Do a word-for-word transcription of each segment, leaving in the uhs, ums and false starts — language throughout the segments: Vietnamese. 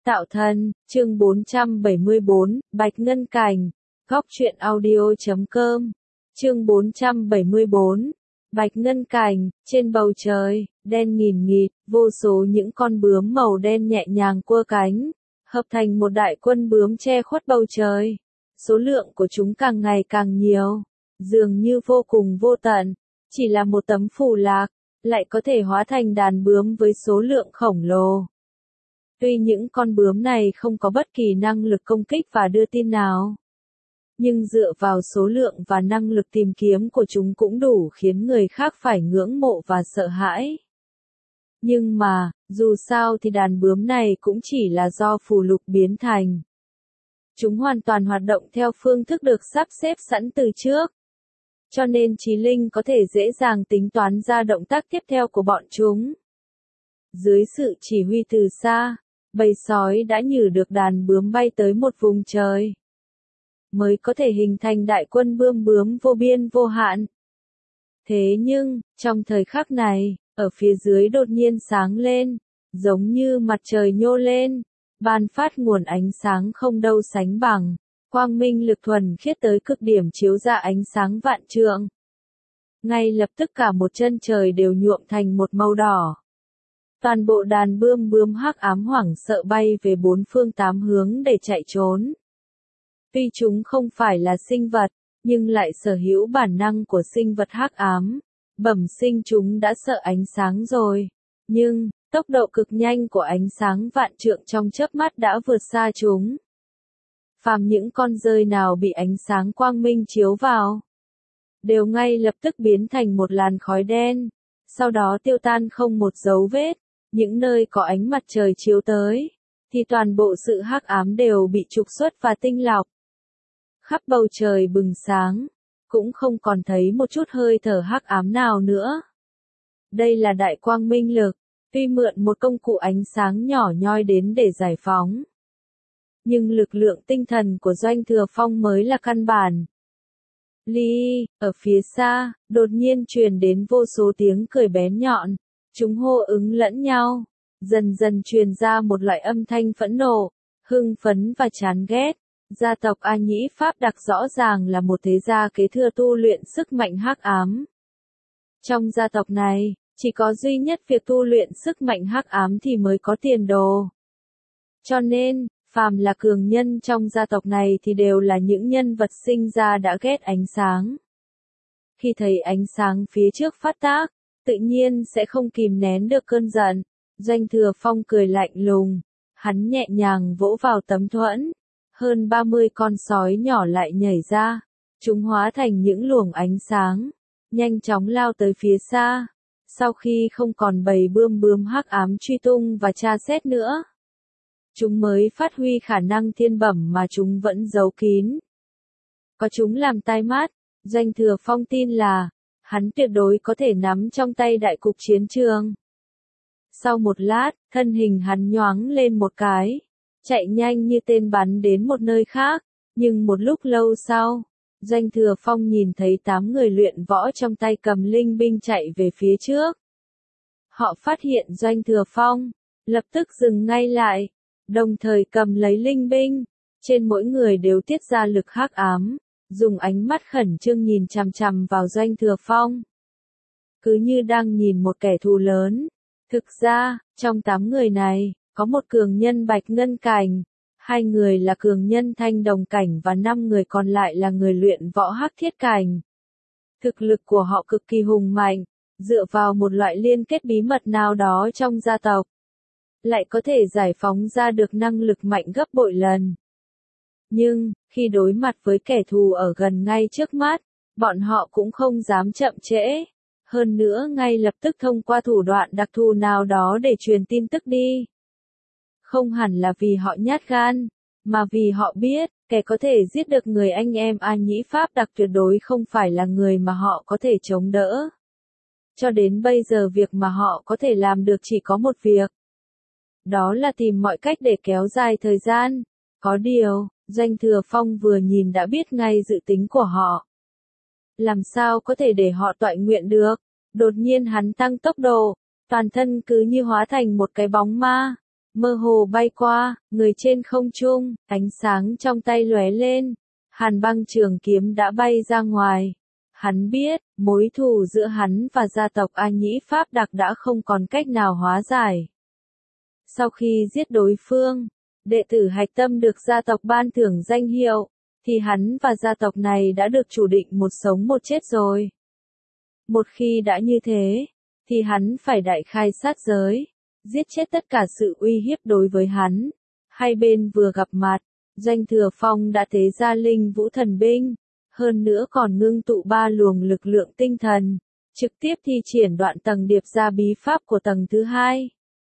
Tạo thân, chương bốn trăm bảy mươi bốn, Bạch Ngân Cành, góc truyện audio chấm com, chương bốn trăm bảy mươi bốn, Bạch Ngân Cành, trên bầu trời, đen nghìn nghịt, vô số những con bướm màu đen nhẹ nhàng quơ cánh, hợp thành một đại quân bướm che khuất bầu trời. Số lượng của chúng càng ngày càng nhiều, dường như vô cùng vô tận, chỉ là một tấm phù lạc, lại có thể hóa thành đàn bướm với số lượng khổng lồ. Tuy những con bướm này không có bất kỳ năng lực công kích và đưa tin nào, nhưng dựa vào số lượng và năng lực tìm kiếm của chúng cũng đủ khiến người khác phải ngưỡng mộ và sợ hãi. Nhưng mà, dù sao thì đàn bướm này cũng chỉ là do phù lục biến thành. Chúng hoàn toàn hoạt động theo phương thức được sắp xếp sẵn từ trước. Cho nên trí linh có thể dễ dàng tính toán ra động tác tiếp theo của bọn chúng. Dưới sự chỉ huy từ xa, bầy sói đã nhử được đàn bướm bay tới một vùng trời, mới có thể hình thành đại quân bươm bướm vô biên vô hạn. Thế nhưng, trong thời khắc này, ở phía dưới đột nhiên sáng lên, giống như mặt trời nhô lên, ban phát nguồn ánh sáng không đâu sánh bằng, quang minh lực thuần khiết tới cực điểm chiếu ra ánh sáng vạn trượng. Ngay lập tức cả một chân trời đều nhuộm thành một màu đỏ. Toàn bộ đàn bươm bướm hắc ám hoảng sợ bay về bốn phương tám hướng để chạy trốn. Tuy chúng không phải là sinh vật, nhưng lại sở hữu bản năng của sinh vật hắc ám. Bẩm sinh chúng đã sợ ánh sáng rồi, nhưng tốc độ cực nhanh của ánh sáng vạn trượng trong chớp mắt đã vượt xa chúng. Phàm những con dơi nào bị ánh sáng quang minh chiếu vào, đều ngay lập tức biến thành một làn khói đen, sau đó tiêu tan không một dấu vết. Những nơi có ánh mặt trời chiếu tới, thì toàn bộ sự hắc ám đều bị trục xuất và tinh lọc. Khắp bầu trời bừng sáng, cũng không còn thấy một chút hơi thở hắc ám nào nữa. Đây là đại quang minh lực, tuy mượn một công cụ ánh sáng nhỏ nhoi đến để giải phóng. Nhưng lực lượng tinh thần của Doanh Thừa Phong mới là căn bản. Ly, ở phía xa, đột nhiên truyền đến vô số tiếng cười bén nhọn. Chúng hô ứng lẫn nhau, dần dần truyền ra một loại âm thanh phẫn nộ, hưng phấn và chán ghét. Gia tộc A Nhĩ Pháp Đặc rõ ràng là một thế gia kế thừa tu luyện sức mạnh hắc ám. Trong gia tộc này, chỉ có duy nhất việc tu luyện sức mạnh hắc ám thì mới có tiền đồ. Cho nên, phàm là cường nhân trong gia tộc này thì đều là những nhân vật sinh ra đã ghét ánh sáng. Khi thấy ánh sáng phía trước phát tác, tự nhiên sẽ không kìm nén được cơn giận. Doanh Thừa Phong cười lạnh lùng, hắn nhẹ nhàng vỗ vào tấm thuẫn, hơn ba mươi con sói nhỏ lại nhảy ra, chúng hóa thành những luồng ánh sáng, nhanh chóng lao tới phía xa. Sau khi không còn bầy bươm bướm hắc ám truy tung và tra xét nữa, chúng mới phát huy khả năng thiên bẩm mà chúng vẫn giấu kín. Có chúng làm tai mắt, Doanh Thừa Phong tin là hắn tuyệt đối có thể nắm trong tay đại cục chiến trường. Sau một lát, thân hình hắn nhoáng lên một cái, chạy nhanh như tên bắn đến một nơi khác, nhưng một lúc lâu sau, Doanh Thừa Phong nhìn thấy tám người luyện võ trong tay cầm linh binh chạy về phía trước. Họ phát hiện Doanh Thừa Phong, lập tức dừng ngay lại, đồng thời cầm lấy linh binh, trên mỗi người đều tiết ra lực hắc ám. Dùng ánh mắt khẩn trương nhìn chằm chằm vào Doanh Thừa Phong, cứ như đang nhìn một kẻ thù lớn. Thực ra, trong tám người này, có một cường nhân Bạch Ngân Cành, hai người là cường nhân Thanh Đồng Cảnh và năm người còn lại là người luyện võ Hắc Thiết Cảnh. Thực lực của họ cực kỳ hùng mạnh, dựa vào một loại liên kết bí mật nào đó trong gia tộc, lại có thể giải phóng ra được năng lực mạnh gấp bội lần. Nhưng, khi đối mặt với kẻ thù ở gần ngay trước mắt, bọn họ cũng không dám chậm trễ. Hơn nữa ngay lập tức thông qua thủ đoạn đặc thù nào đó để truyền tin tức đi. Không hẳn là vì họ nhát gan, mà vì họ biết, kẻ có thể giết được người anh em A Nhĩ Pháp Đặc tuyệt đối không phải là người mà họ có thể chống đỡ. Cho đến bây giờ việc mà họ có thể làm được chỉ có một việc. Đó là tìm mọi cách để kéo dài thời gian. Có điều, Doanh Thừa Phong vừa nhìn đã biết ngay dự tính của họ. Làm sao có thể để họ toại nguyện được? Đột nhiên hắn tăng tốc độ, toàn thân cứ như hóa thành một cái bóng ma, mơ hồ bay qua, người trên không trung, ánh sáng trong tay lóe lên. Hàn băng trường kiếm đã bay ra ngoài. Hắn biết, mối thù giữa hắn và gia tộc A Nhĩ Pháp Đặc đã không còn cách nào hóa giải. Sau khi giết đối phương, đệ tử hạch tâm được gia tộc ban thưởng danh hiệu, thì hắn và gia tộc này đã được chủ định một sống một chết rồi. Một khi đã như thế, thì hắn phải đại khai sát giới, giết chết tất cả sự uy hiếp đối với hắn. Hai bên vừa gặp mặt, Doanh Thừa Phong đã tế ra linh vũ thần binh, hơn nữa còn ngưng tụ ba luồng lực lượng tinh thần, trực tiếp thi triển đoạn tầng điệp ra bí pháp của tầng thứ hai.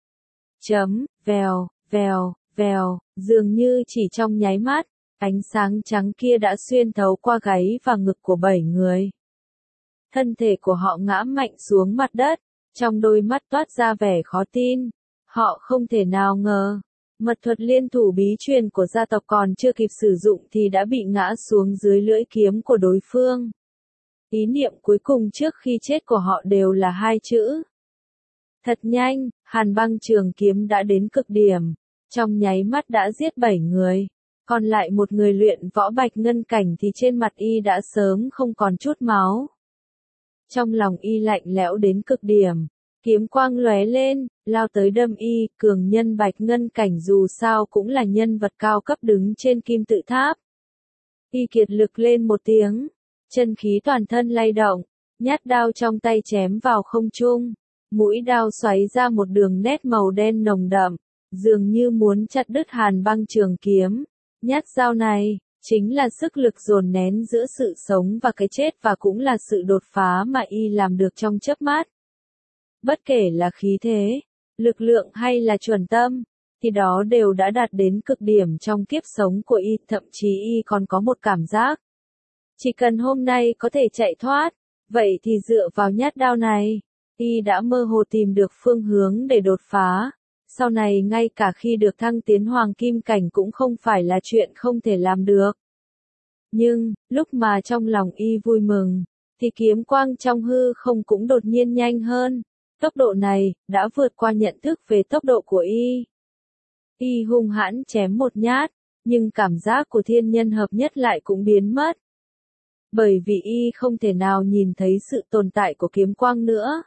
Chấm, vèo, vèo, vèo, dường như chỉ trong nháy mắt, ánh sáng trắng kia đã xuyên thấu qua gáy và ngực của bảy người. Thân thể của họ ngã mạnh xuống mặt đất, trong đôi mắt toát ra vẻ khó tin. Họ không thể nào ngờ, mật thuật liên thủ bí truyền của gia tộc còn chưa kịp sử dụng thì đã bị ngã xuống dưới lưỡi kiếm của đối phương. Ý niệm cuối cùng trước khi chết của họ đều là hai chữ. Thật nhanh, Hàn băng trường kiếm đã đến cực điểm, trong nháy mắt đã giết bảy người. Còn lại một người luyện võ bạch ngân cảnh thì trên mặt y đã sớm không còn chút máu. Trong lòng y lạnh lẽo đến cực điểm, kiếm quang lóe lên, lao tới đâm y. Cường nhân bạch ngân cảnh dù sao cũng là nhân vật cao cấp đứng trên kim tự tháp. Y kiệt lực lên một tiếng, chân khí toàn thân lay động, nhát đao trong tay chém vào không trung. Mũi đao xoáy ra một đường nét màu đen nồng đậm, dường như muốn chặt đứt Hàn băng trường kiếm. Nhát dao này, chính là sức lực dồn nén giữa sự sống và cái chết và cũng là sự đột phá mà y làm được trong chớp mắt. Bất kể là khí thế, lực lượng hay là chuẩn tâm, thì đó đều đã đạt đến cực điểm trong kiếp sống của y, thậm chí y còn có một cảm giác. Chỉ cần hôm nay có thể chạy thoát, vậy thì dựa vào nhát đao này, y đã mơ hồ tìm được phương hướng để đột phá. Sau này ngay cả khi được thăng tiến hoàng kim cảnh cũng không phải là chuyện không thể làm được. Nhưng, lúc mà trong lòng y vui mừng, thì kiếm quang trong hư không cũng đột nhiên nhanh hơn. Tốc độ này, đã vượt qua nhận thức về tốc độ của y. Y hung hãn chém một nhát, nhưng cảm giác của thiên nhân hợp nhất lại cũng biến mất. Bởi vì y không thể nào nhìn thấy sự tồn tại của kiếm quang nữa.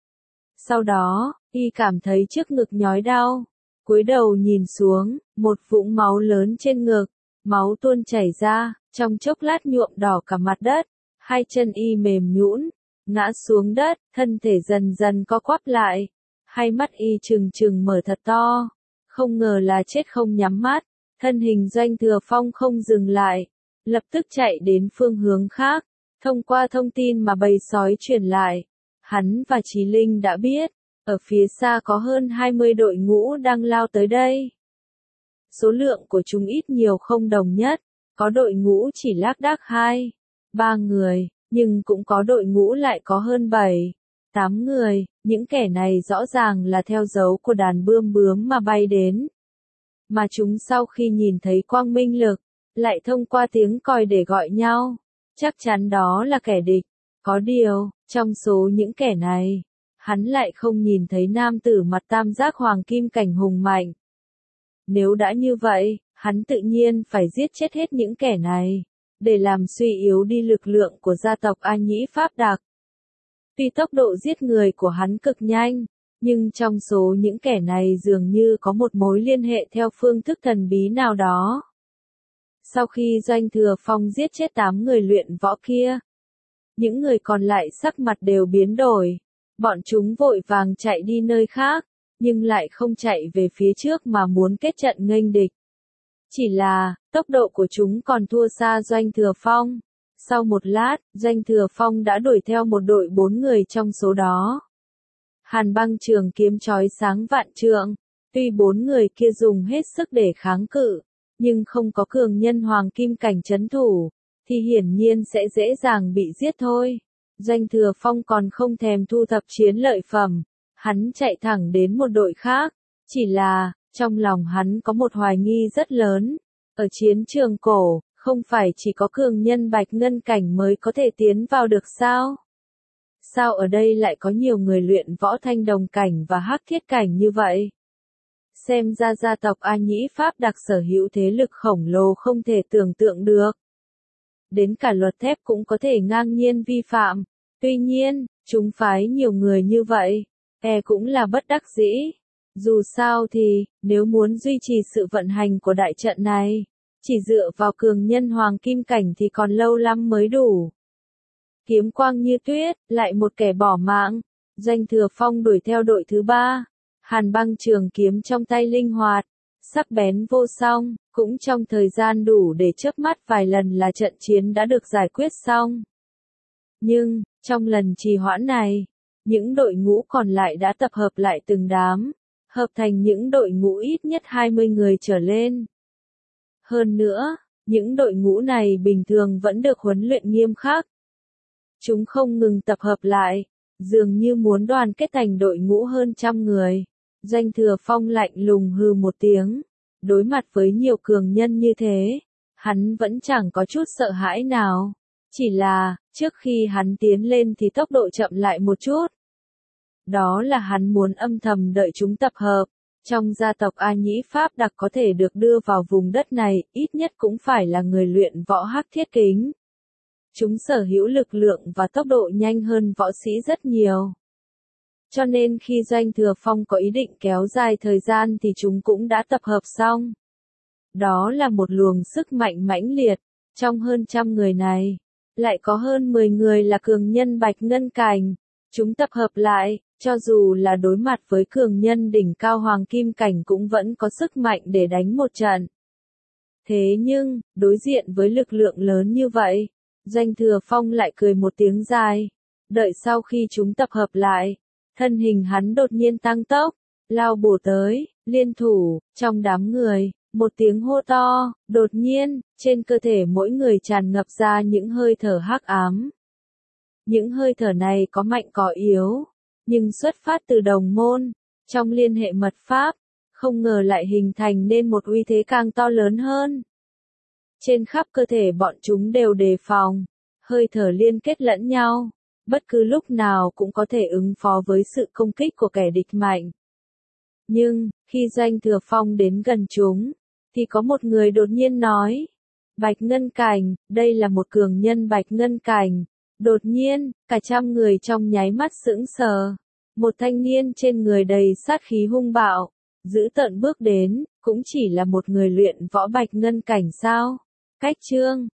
Sau đó, y cảm thấy trước ngực nhói đau, cúi đầu nhìn xuống, một vũng máu lớn trên ngực, máu tuôn chảy ra, trong chốc lát nhuộm đỏ cả mặt đất, hai chân y mềm nhũn, ngã xuống đất, thân thể dần dần co quắp lại, hai mắt y trừng trừng mở thật to, không ngờ là chết không nhắm mắt, thân hình Doanh Thừa Phong không dừng lại, lập tức chạy đến phương hướng khác, thông qua thông tin mà bầy sói truyền lại. Hắn và Chí Linh đã biết, ở phía xa có hơn hai mươi đội ngũ đang lao tới đây. Số lượng của chúng ít nhiều không đồng nhất, có đội ngũ chỉ lác đác hai, ba người, nhưng cũng có đội ngũ lại có hơn bảy, tám người, những kẻ này rõ ràng là theo dấu của đàn bươm bướm mà bay đến. Mà chúng sau khi nhìn thấy quang minh lực, lại thông qua tiếng còi để gọi nhau, chắc chắn đó là kẻ địch. Có điều, trong số những kẻ này, hắn lại không nhìn thấy nam tử mặt tam giác hoàng kim cảnh hùng mạnh. Nếu đã như vậy, hắn tự nhiên phải giết chết hết những kẻ này, để làm suy yếu đi lực lượng của gia tộc A Nhĩ Pháp Đặc. Tuy tốc độ giết người của hắn cực nhanh, nhưng trong số những kẻ này dường như có một mối liên hệ theo phương thức thần bí nào đó. Sau khi Doanh Thừa Phong giết chết tám người luyện võ kia, những người còn lại sắc mặt đều biến đổi. Bọn chúng vội vàng chạy đi nơi khác, nhưng lại không chạy về phía trước mà muốn kết trận nghênh địch. Chỉ là, tốc độ của chúng còn thua xa Doanh Thừa Phong. Sau một lát, Doanh Thừa Phong đã đuổi theo một đội bốn người trong số đó. Hàn băng trường kiếm chói sáng vạn trượng, tuy bốn người kia dùng hết sức để kháng cự, nhưng không có cường nhân hoàng kim cảnh trấn thủ, thì hiển nhiên sẽ dễ dàng bị giết thôi. Doanh Thừa Phong còn không thèm thu thập chiến lợi phẩm, hắn chạy thẳng đến một đội khác, chỉ là, trong lòng hắn có một hoài nghi rất lớn. Ở chiến trường cổ, không phải chỉ có cường nhân bạch ngân cảnh mới có thể tiến vào được sao? Sao ở đây lại có nhiều người luyện võ thanh đồng cảnh và hắc thiết cảnh như vậy? Xem ra gia tộc A Nhĩ Pháp đặc sở hữu thế lực khổng lồ không thể tưởng tượng được. Đến cả luật thép cũng có thể ngang nhiên vi phạm. Tuy nhiên, chúng phái nhiều người như vậy, e cũng là bất đắc dĩ. Dù sao thì, nếu muốn duy trì sự vận hành của đại trận này, chỉ dựa vào cường nhân hoàng kim cảnh thì còn lâu lắm mới đủ. Kiếm quang như tuyết, lại một kẻ bỏ mạng. Doanh Thừa Phong đuổi theo đội thứ ba. Hàn băng trường kiếm trong tay linh hoạt, sắc bén vô song, cũng trong thời gian đủ để chớp mắt vài lần là trận chiến đã được giải quyết xong. Nhưng, trong lần trì hoãn này, những đội ngũ còn lại đã tập hợp lại từng đám, hợp thành những đội ngũ ít nhất hai mươi người trở lên. Hơn nữa, những đội ngũ này bình thường vẫn được huấn luyện nghiêm khắc. Chúng không ngừng tập hợp lại, dường như muốn đoàn kết thành đội ngũ hơn trăm người. Doanh Thừa Phong lạnh lùng hừ một tiếng. Đối mặt với nhiều cường nhân như thế, hắn vẫn chẳng có chút sợ hãi nào. Chỉ là, trước khi hắn tiến lên thì tốc độ chậm lại một chút. Đó là hắn muốn âm thầm đợi chúng tập hợp. Trong gia tộc A Nhĩ Pháp đặc có thể được đưa vào vùng đất này, ít nhất cũng phải là người luyện võ hắc thiết kính. Chúng sở hữu lực lượng và tốc độ nhanh hơn võ sĩ rất nhiều. Cho nên khi Doanh Thừa Phong có ý định kéo dài thời gian thì chúng cũng đã tập hợp xong. Đó là một luồng sức mạnh mãnh liệt. Trong hơn trăm người này, lại có hơn mười người là cường nhân Bạch Ngân Cảnh. Chúng tập hợp lại, cho dù là đối mặt với cường nhân đỉnh cao Hoàng Kim Cảnh cũng vẫn có sức mạnh để đánh một trận. Thế nhưng, đối diện với lực lượng lớn như vậy, Doanh Thừa Phong lại cười một tiếng dài. Đợi sau khi chúng tập hợp lại, thân hình hắn đột nhiên tăng tốc, lao bổ tới, liên thủ, trong đám người, một tiếng hô to, đột nhiên, trên cơ thể mỗi người tràn ngập ra những hơi thở hắc ám. Những hơi thở này có mạnh có yếu, nhưng xuất phát từ đồng môn, trong liên hệ mật pháp, không ngờ lại hình thành nên một uy thế càng to lớn hơn. Trên khắp cơ thể bọn chúng đều đề phòng, hơi thở liên kết lẫn nhau, bất cứ lúc nào cũng có thể ứng phó với sự công kích của kẻ địch mạnh. Nhưng, khi Doanh Thừa Phong đến gần chúng, thì có một người đột nhiên nói, Bạch Ngân Cảnh, đây là một cường nhân Bạch Ngân Cảnh. Đột nhiên, cả trăm người trong nháy mắt sững sờ. Một thanh niên trên người đầy sát khí hung bạo, giữ tợn bước đến, cũng chỉ là một người luyện võ Bạch Ngân Cảnh sao? Cách chương